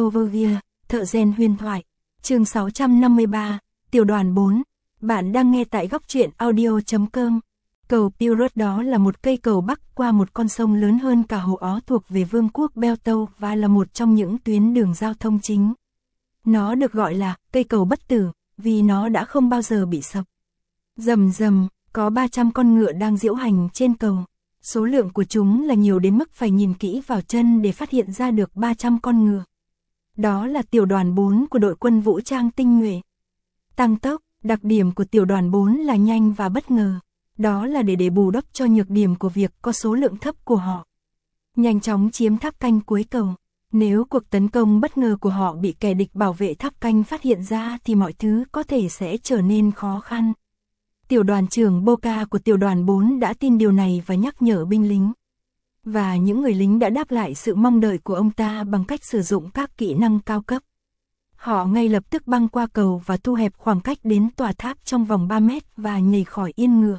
Overview, thợ rèn huyền thoại. Chương 653, Tiểu đoàn 4. Bạn đang nghe tại góc truyện audio.com. Cầu Pirot đó là một cây cầu bắc qua một con sông lớn hơn cả hồ Ó thuộc về Vương quốc Beltâu và là một trong những tuyến đường giao thông chính. Nó được gọi là cây cầu bất tử vì nó đã không bao giờ bị sập. Rầm rầm, có 300 con ngựa đang diễu hành trên cầu. Số lượng của chúng là nhiều đến mức phải nhìn kỹ vào chân để phát hiện ra được 300 con ngựa. Đó là tiểu đoàn 4 của đội quân vũ trang tinh nhuệ. Tăng tốc, đặc điểm của tiểu đoàn 4 là nhanh và bất ngờ. Đó là để bù đắp cho nhược điểm của việc có số lượng thấp của họ. Nhanh chóng chiếm tháp canh cuối cầu. Nếu cuộc tấn công bất ngờ của họ bị kẻ địch bảo vệ tháp canh phát hiện ra thì mọi thứ có thể sẽ trở nên khó khăn. Tiểu đoàn trưởng Boca của tiểu đoàn 4 đã tin điều này và nhắc nhở binh lính. Và những người lính đã đáp lại sự mong đợi của ông ta bằng cách sử dụng các kỹ năng cao cấp. Họ ngay lập tức băng qua cầu và thu hẹp khoảng cách đến tòa tháp trong vòng 3 mét và nhảy khỏi yên ngựa.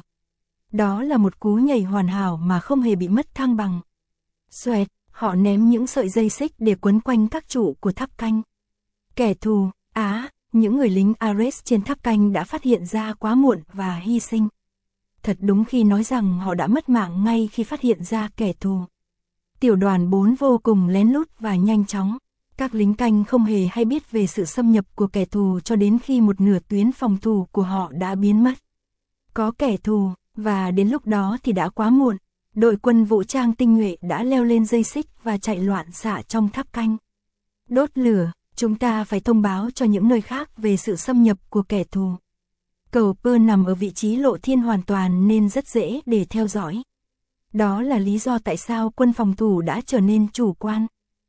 Đó là một cú nhảy hoàn hảo mà không hề bị mất thăng bằng. Xoẹt, họ ném những sợi dây xích để quấn quanh các trụ của tháp canh. Kẻ thù, những người lính Ares trên tháp canh đã phát hiện ra quá muộn và hy sinh. Thật đúng khi nói rằng họ đã mất mạng ngay khi phát hiện ra kẻ thù. Tiểu đoàn 4 vô cùng lén lút và nhanh chóng. Các lính canh không hề hay biết về sự xâm nhập của kẻ thù cho đến khi một nửa tuyến phòng thủ của họ đã biến mất. Có kẻ thù, và đến lúc đó thì đã quá muộn. Đội quân vũ trang tinh nhuệ đã leo lên dây xích và chạy loạn xạ trong tháp canh. Đốt lửa, chúng ta phải thông báo cho những nơi khác về sự xâm nhập của kẻ thù. Cầu Pơ nằm ở vị trí lộ thiên hoàn toàn nên rất dễ để theo dõi. Đó là lý do tại sao quân phòng thủ đã trở nên chủ quan.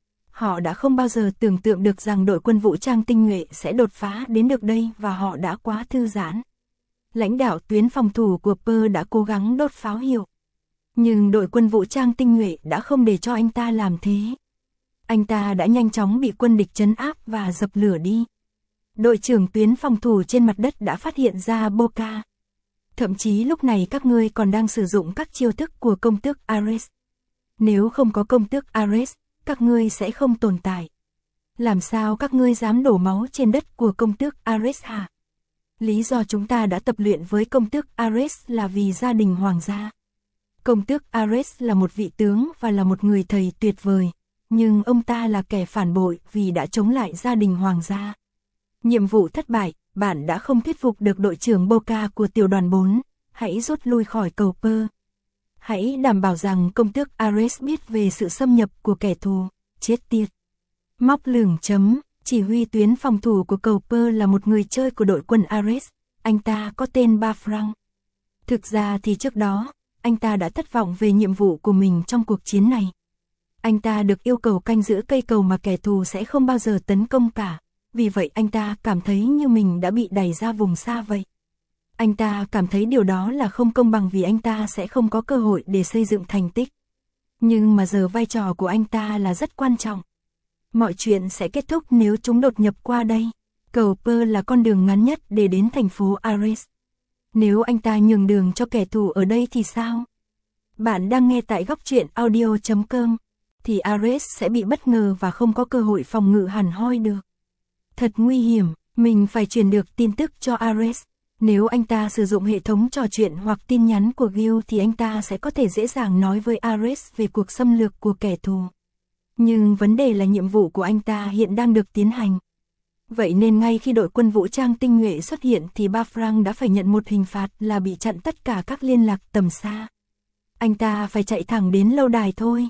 Họ đã không bao giờ tưởng tượng được rằng đội quân vũ trang tinh nhuệ sẽ đột phá đến được đây và họ đã quá thư giãn. Lãnh đạo tuyến phòng thủ của Pơ đã cố gắng đốt pháo hiệu. Nhưng đội quân vũ trang tinh nhuệ đã không để cho anh ta làm thế. Anh ta đã nhanh chóng bị quân địch trấn áp và dập lửa đi. Đội trưởng tuyến phòng thủ trên mặt đất đã phát hiện ra Boca. Thậm chí lúc này các ngươi còn đang sử dụng các chiêu thức của công tước Ares. Nếu không có công tước Ares, các ngươi sẽ không tồn tại. Làm sao các ngươi dám đổ máu trên đất của công tước Ares hả? Lý do chúng ta đã tập luyện với công tước Ares là vì gia đình hoàng gia. Công tước Ares là một vị tướng và là một người thầy tuyệt vời, nhưng ông ta là kẻ phản bội vì đã chống lại gia đình hoàng gia. Nhiệm vụ thất bại, bạn đã không thuyết phục được đội trưởng Boca của tiểu đoàn 4, hãy rút lui khỏi cầu Pơ. Hãy đảm bảo rằng công tước Ares biết về sự xâm nhập của kẻ thù, chết tiệt. Móc lửng chấm, chỉ huy tuyến phòng thủ của cầu Pơ là một người chơi của đội quân Ares, anh ta có tên Bafrang. Thực ra thì trước đó, anh ta đã thất vọng về nhiệm vụ của mình trong cuộc chiến này. Anh ta được yêu cầu canh giữ cây cầu mà kẻ thù sẽ không bao giờ tấn công cả, vì vậy anh ta cảm thấy như mình đã bị đẩy ra vùng xa vậy. Anh ta cảm thấy điều đó là không công bằng vì anh ta sẽ không có cơ hội để xây dựng thành tích. Nhưng mà giờ vai trò của anh ta là rất quan trọng. Mọi chuyện sẽ kết thúc nếu chúng đột nhập qua đây. Cầu Pơ là con đường ngắn nhất để đến thành phố Ares. Nếu anh ta nhường đường cho kẻ thù ở đây thì sao? Bạn đang nghe tại góc truyện audio.com. Thì Ares sẽ bị bất ngờ và không có cơ hội phòng ngự hẳn hoi được. Thật nguy hiểm, mình phải truyền được tin tức cho Ares. Nếu anh ta sử dụng hệ thống trò chuyện hoặc tin nhắn của Gil thì anh ta sẽ có thể dễ dàng nói với Ares về cuộc xâm lược của kẻ thù. Nhưng vấn đề là nhiệm vụ của anh ta hiện đang được tiến hành. Vậy nên ngay khi đội quân vũ trang tinh nhuệ xuất hiện thì Bafrang đã phải nhận một hình phạt là bị chặn tất cả các liên lạc tầm xa. Anh ta phải chạy thẳng đến lâu đài thôi.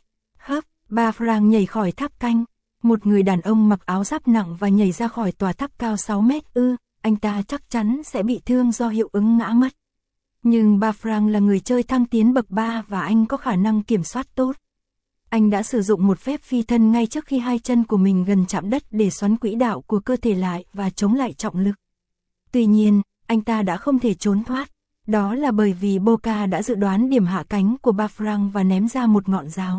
Bafrang nhảy khỏi tháp canh. Một người đàn ông mặc áo giáp nặng và nhảy ra khỏi tòa tháp cao 6 mét anh ta chắc chắn sẽ bị thương do hiệu ứng ngã mất. Nhưng Bafrang là người chơi thăng tiến bậc 3 và anh có khả năng kiểm soát tốt. Anh đã sử dụng một phép phi thân ngay trước khi hai chân của mình gần chạm đất để xoắn quỹ đạo của cơ thể lại và chống lại trọng lực. Tuy nhiên, anh ta đã không thể trốn thoát. Đó là bởi vì Boca đã dự đoán điểm hạ cánh của Bafrang và ném ra một ngọn giáo.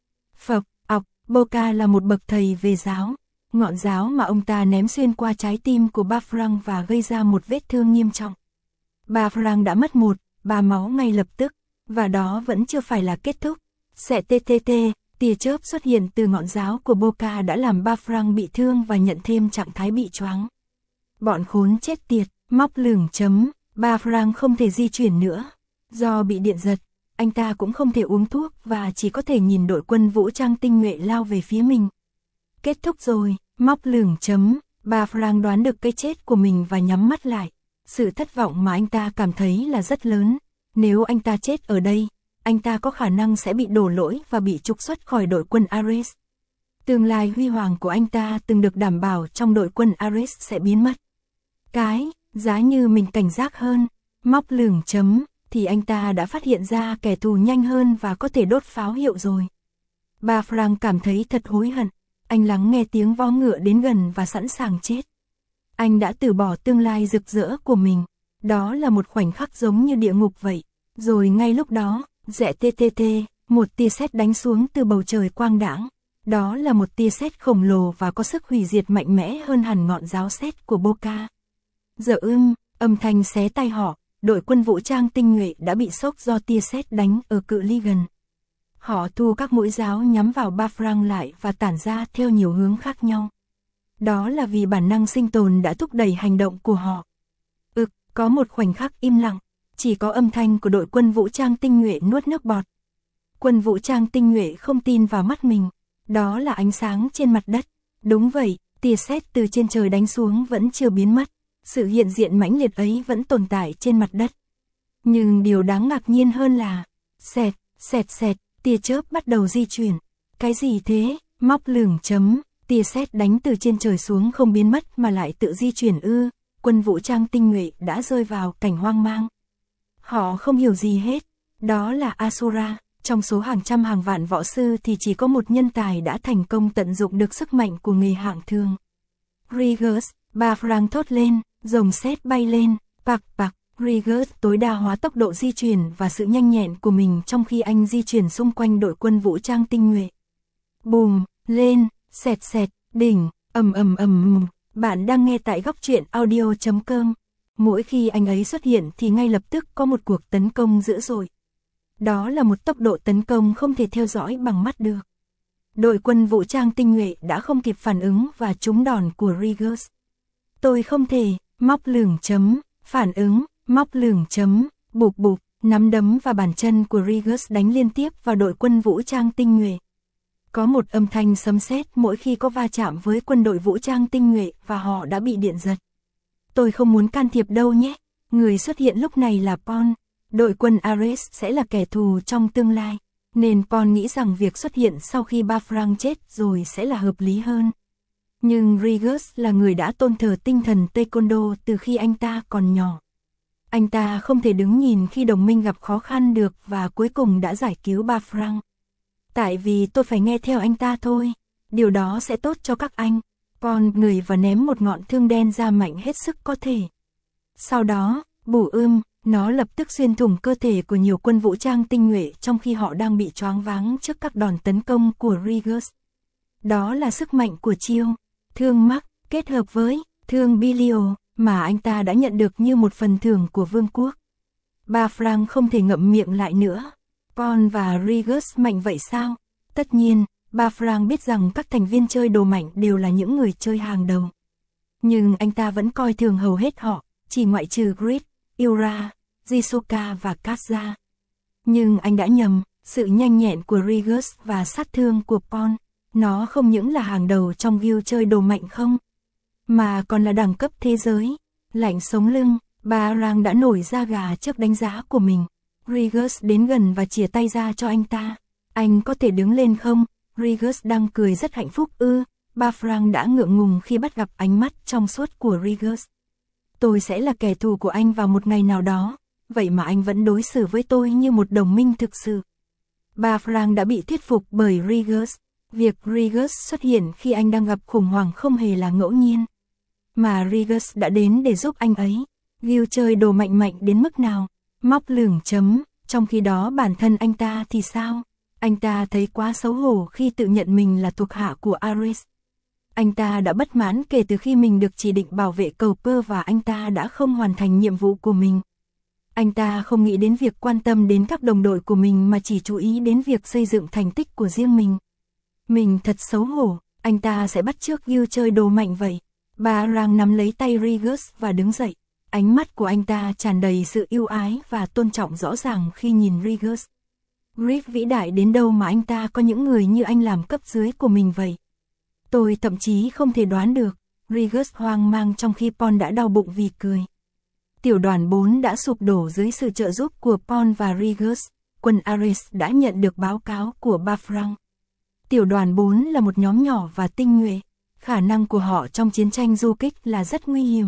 Boca là một bậc thầy về giáo. Ngọn giáo mà ông ta ném xuyên qua trái tim của Bafrang và gây ra một vết thương nghiêm trọng. Bafrang đã mất 1-3 máu ngay lập tức, và đó vẫn chưa phải là kết thúc. Tia chớp xuất hiện từ ngọn giáo của Boca đã làm ba Frank bị thương và nhận thêm trạng thái bị choáng. Bọn khốn chết tiệt, móc lửng chấm, ba Frank không thể di chuyển nữa. Do bị điện giật, anh ta cũng không thể uống thuốc và chỉ có thể nhìn đội quân vũ trang tinh nhuệ lao về phía mình. Kết thúc rồi, móc lửng chấm, ba Frank đoán được cái chết của mình và nhắm mắt lại. Sự thất vọng mà anh ta cảm thấy là rất lớn. Nếu anh ta chết ở đây, anh ta có khả năng sẽ bị đổ lỗi và bị trục xuất khỏi đội quân Ares. Tương lai huy hoàng của anh ta từng được đảm bảo trong đội quân Ares sẽ biến mất. Giá như mình cảnh giác hơn, móc lửng chấm, thì anh ta đã phát hiện ra kẻ thù nhanh hơn và có thể đốt pháo hiệu rồi. Ba Frank cảm thấy thật hối hận, anh lắng nghe tiếng vó ngựa đến gần và sẵn sàng chết. Anh đã từ bỏ tương lai rực rỡ của mình, đó là một khoảnh khắc giống như địa ngục vậy. Rồi ngay lúc đó, rẽ TTT, một tia sét đánh xuống từ bầu trời quang đãng. Đó là một tia sét khổng lồ và có sức hủy diệt mạnh mẽ hơn hẳn ngọn giáo sét của Boca. Giờ âm thanh xé tay họ, đội quân vũ trang tinh nhuệ đã bị sốc do tia sét đánh ở cự ly gần. Họ thu các mũi giáo nhắm vào ba Frank lại và tản ra theo nhiều hướng khác nhau. Đó là vì bản năng sinh tồn đã thúc đẩy hành động của họ. Có một khoảnh khắc im lặng, chỉ có âm thanh của đội quân vũ trang tinh nhuệ nuốt nước bọt. Quân vũ trang tinh nhuệ không tin vào mắt mình, đó là ánh sáng trên mặt đất. Đúng vậy, tia sét từ trên trời đánh xuống vẫn chưa biến mất, sự hiện diện mãnh liệt ấy vẫn tồn tại trên mặt đất. Nhưng điều đáng ngạc nhiên hơn là, xẹt, tia chớp bắt đầu di chuyển. Cái gì thế? Móc lửng chấm, tia sét đánh từ trên trời xuống không biến mất mà lại tự di chuyển ư? Quân vũ trang tinh nhuệ đã rơi vào cảnh hoang mang. Họ không hiểu gì hết, đó là Asura, trong số hàng trăm hàng vạn võ sư thì chỉ có một nhân tài đã thành công tận dụng được sức mạnh của nghề hạng thường. Rigus, ba Frank thốt lên, rồng sét bay lên, pạc, Rigus tối đa hóa tốc độ di chuyển và sự nhanh nhẹn của mình trong khi anh di chuyển xung quanh đội quân vũ trang tinh nhuệ. Bùm, lên, xẹt, đỉnh, ầm. Bạn đang nghe tại góc truyện audio.com. Mỗi khi anh ấy xuất hiện thì ngay lập tức có một cuộc tấn công dữ dội. Đó là một tốc độ tấn công không thể theo dõi bằng mắt được. Đội quân vũ trang tinh nhuệ đã không kịp phản ứng và trúng đòn của Rigus. Tôi không thể, móc lửng chấm, phản ứng, móc lửng chấm, bụp, nắm đấm và bàn chân của Rigus đánh liên tiếp vào đội quân vũ trang tinh nhuệ. Có một âm thanh sấm sét mỗi khi có va chạm với quân đội vũ trang tinh nhuệ và họ đã bị điện giật. Tôi không muốn can thiệp đâu nhé. Người xuất hiện lúc này là Paul. Đội quân Ares sẽ là kẻ thù trong tương lai, nên Paul nghĩ rằng việc xuất hiện sau khi ba Frank chết rồi sẽ là hợp lý hơn. Nhưng Rigus là người đã tôn thờ tinh thần Taekwondo từ khi anh ta còn nhỏ. Anh ta không thể đứng nhìn khi đồng minh gặp khó khăn được và cuối cùng đã giải cứu ba Frank. Tại vì tôi phải nghe theo anh ta thôi, điều đó sẽ tốt cho các anh. Paul người và ném một ngọn thương đen ra mạnh hết sức có thể. Sau đó, nó lập tức xuyên thủng cơ thể của nhiều quân vũ trang tinh nhuệ trong khi họ đang bị choáng váng trước các đòn tấn công của Rigus. Đó là sức mạnh của chiêu thương mắc kết hợp với thương Bilio mà anh ta đã nhận được như một phần thưởng của vương quốc. Ba Frank không thể ngậm miệng lại nữa. Paul và Rigus mạnh vậy sao? Tất nhiên, ba Frank biết rằng các thành viên chơi đồ mạnh đều là những người chơi hàng đầu. Nhưng anh ta vẫn coi thường hầu hết họ, chỉ ngoại trừ Grid, Ura, Jisuka và Katza. Nhưng anh đã nhầm, sự nhanh nhẹn của Rigus và sát thương của Paul, nó không những là hàng đầu trong guild chơi đồ mạnh không, mà còn là đẳng cấp thế giới. Lạnh sống lưng, ba Frank đã nổi da gà trước đánh giá của mình. Rigus đến gần và chìa tay ra cho anh ta. Anh có thể đứng lên không? Rigus đang cười rất hạnh phúc Ba Frank đã ngượng ngùng khi bắt gặp ánh mắt trong suốt của Rigus. Tôi sẽ là kẻ thù của anh vào một ngày nào đó, vậy mà anh vẫn đối xử với tôi như một đồng minh thực sự. Ba Frank đã bị thuyết phục bởi Rigus. Việc Rigus xuất hiện khi anh đang gặp khủng hoảng không hề là ngẫu nhiên, mà Rigus đã đến để giúp anh ấy. Guild chơi đồ mạnh đến mức nào? Móc lửng chấm, trong khi đó bản thân anh ta thì sao? Anh ta thấy quá xấu hổ khi tự nhận mình là thuộc hạ của Ares. Anh ta đã bất mãn kể từ khi mình được chỉ định bảo vệ cầu Pearl và anh ta đã không hoàn thành nhiệm vụ của mình. Anh ta không nghĩ đến việc quan tâm đến các đồng đội của mình mà chỉ chú ý đến việc xây dựng thành tích của riêng mình. Mình thật xấu hổ, anh ta sẽ bắt chước Gil chơi đồ mạnh vậy. Barang nắm lấy tay Regis và đứng dậy. Ánh mắt của anh ta tràn đầy sự yêu ái và tôn trọng rõ ràng khi nhìn Regis. Rick vĩ đại đến đâu mà anh ta có những người như anh làm cấp dưới của mình vậy? Tôi thậm chí không thể đoán được. Regis hoang mang trong khi Paul đã đau bụng vì cười. Tiểu đoàn 4 đã sụp đổ dưới sự trợ giúp của Paul và Regis. Quân Ares đã nhận được báo cáo của Bafrang. Tiểu đoàn 4 là một nhóm nhỏ và tinh nhuệ. Khả năng của họ trong chiến tranh du kích là rất nguy hiểm.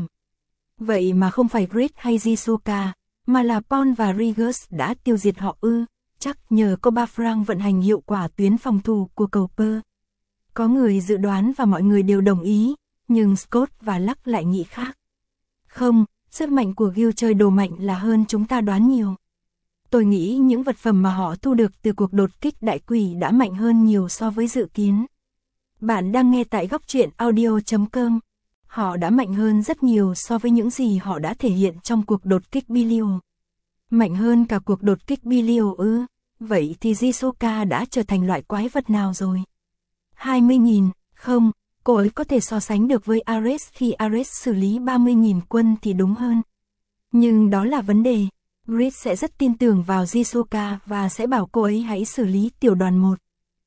Vậy mà không phải Grid hay Jisuka, mà là Paul và Regis đã tiêu diệt họ ư? Chắc nhờ có Bafrang vận hành hiệu quả tuyến phòng thủ của cầu Pearl. Có người dự đoán và mọi người đều đồng ý, nhưng Scott và Luck lại nghĩ khác. Không, sức mạnh của Gil chơi đồ mạnh là hơn chúng ta đoán nhiều. Tôi nghĩ những vật phẩm mà họ thu được từ cuộc đột kích đại quỷ đã mạnh hơn nhiều so với dự kiến. Bạn đang nghe tại góc truyện audio.com. Họ đã mạnh hơn rất nhiều so với những gì họ đã thể hiện trong cuộc đột kích Belial. Mạnh hơn cả cuộc đột kích Belial ư? Vậy thì Jisuka đã trở thành loại quái vật nào rồi? 20.000, không, cô ấy có thể so sánh được với Ares khi Ares xử lý 30.000 quân thì đúng hơn. Nhưng đó là vấn đề. Grid sẽ rất tin tưởng vào Jisuka và sẽ bảo cô ấy hãy xử lý tiểu đoàn 1.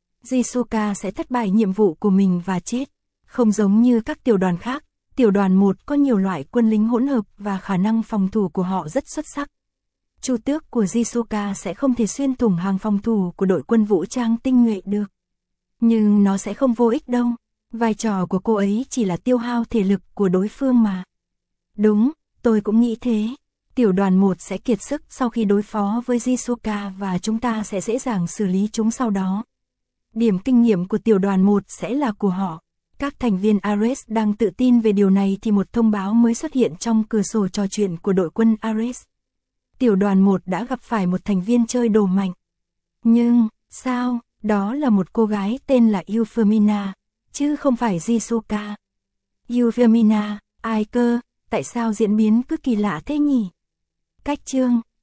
Jisuka sẽ thất bại nhiệm vụ của mình và chết. Không giống như các tiểu đoàn khác, tiểu đoàn 1 có nhiều loại quân lính hỗn hợp và khả năng phòng thủ của họ rất xuất sắc. Chu tước của Jisuka sẽ không thể xuyên thủng hàng phòng thủ của đội quân vũ trang tinh nhuệ được. Nhưng nó sẽ không vô ích đâu. Vai trò của cô ấy chỉ là tiêu hao thể lực của đối phương mà. Đúng, tôi cũng nghĩ thế. Tiểu đoàn 1 sẽ kiệt sức sau khi đối phó với Jisuka và chúng ta sẽ dễ dàng xử lý chúng sau đó. Điểm kinh nghiệm của tiểu đoàn 1 sẽ là của họ. Các thành viên Ares đang tự tin về điều này thì một thông báo mới xuất hiện trong cửa sổ trò chuyện của đội quân Ares. Tiểu đoàn 1 đã gặp phải một thành viên chơi đồ mạnh. Nhưng, sao, đó là một cô gái tên là Euphemina, chứ không phải Jisuka. Euphemina, ai cơ, tại sao diễn biến cứ kỳ lạ thế nhỉ? Cách chương